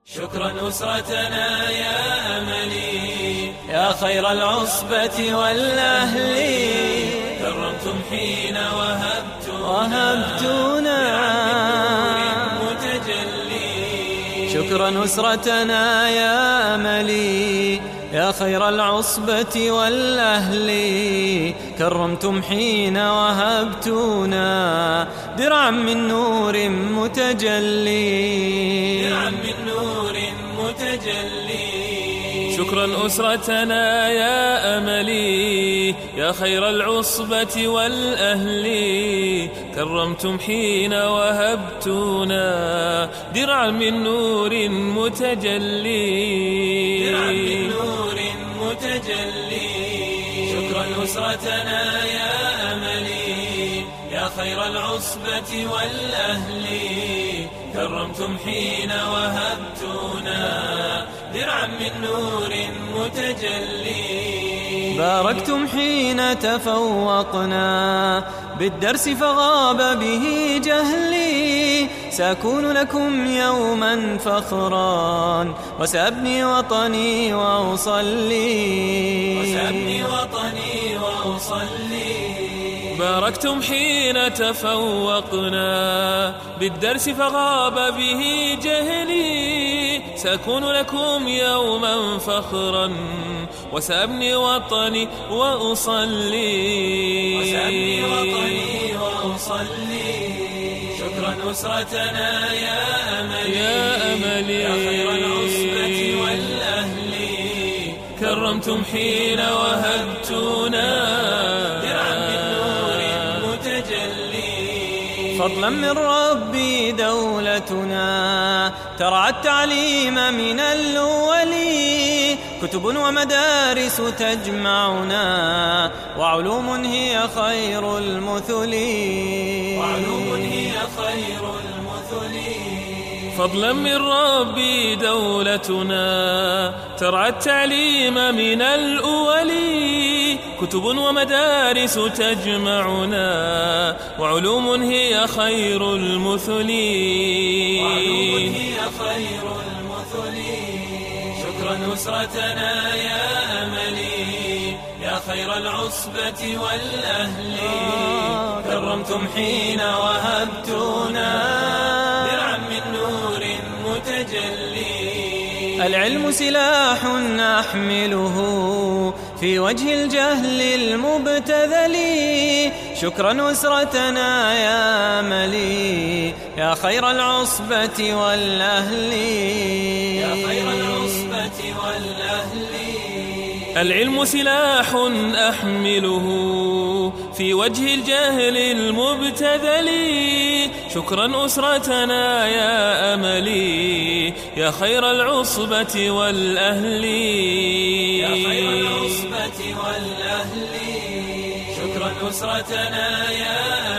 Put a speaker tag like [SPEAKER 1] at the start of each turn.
[SPEAKER 1] شكرا أسرتنا يا أملي يا خير العصبة والأهل، كرمتم حين وهبتونا متجلي. شكرا أسرتنا يا أملي يا خير العصبة والأهل، كرمتم حين وهبتونا درعا من نور متجلي، درعا من نور متجلي.
[SPEAKER 2] شكرا أسرتنا يا أملي يا خير العصبة والأهل، كرمتم حين وهبتونا درعا من نور متجلي،
[SPEAKER 1] درعا من نور متجلي. شكرا أسرتنا يا أملي يا خير العصبة والأهل، كرمتم حين وهبتونا درعا من نور متجلي.
[SPEAKER 3] باركتم حين تفوقنا بالدرس فغاب به جهلي، سأكون لكم يوما فخرا وسأبني وطني وأصلي،
[SPEAKER 1] وسأبني وطني وأصلي.
[SPEAKER 2] باركتم حين تفوقنا بالدرس فغاب به جهلي، سأكون لكم يوما فخرا وسأبني وطني وأصلي،
[SPEAKER 1] وسأبني وطني وأصلي. شكرا أسرتنا يا أملي يا خير العصبة والأهل،
[SPEAKER 2] كرمتم حين وهبتونا
[SPEAKER 1] درعا من نور متجلي.
[SPEAKER 3] فضلا من ربي دولتنا ترعى التعليم من الأول، كتب ومدارس تجمعنا وعلوم هي خير المثل،
[SPEAKER 1] وعلوم هي خير المثل.
[SPEAKER 2] فضلا من ربي دولتنا ترعى التعليم من الأول، كتب ومدارس تجمعنا وعلوم هي خير المثل،
[SPEAKER 1] وعلوم هي خير المثل. شكرا أسرتنا يا أملي يا خير العصبة والأهل، كرمتم حين وهبتونا درعا من نور متجلي.
[SPEAKER 3] العلم سلاح أحمله في وجه الجهل المبتذل، شكرا أسرتنا يا أملي يا خير العصبة والأهل،
[SPEAKER 1] يا خير العصبة والأهل.
[SPEAKER 2] العلم سلاح أحمله في وجه الجهل المبتذل، شكرا أسرتنا يا أملي يا خير العصبة والأهل،
[SPEAKER 1] يا خير العصبة والأهل. شكرا أسرتنا يا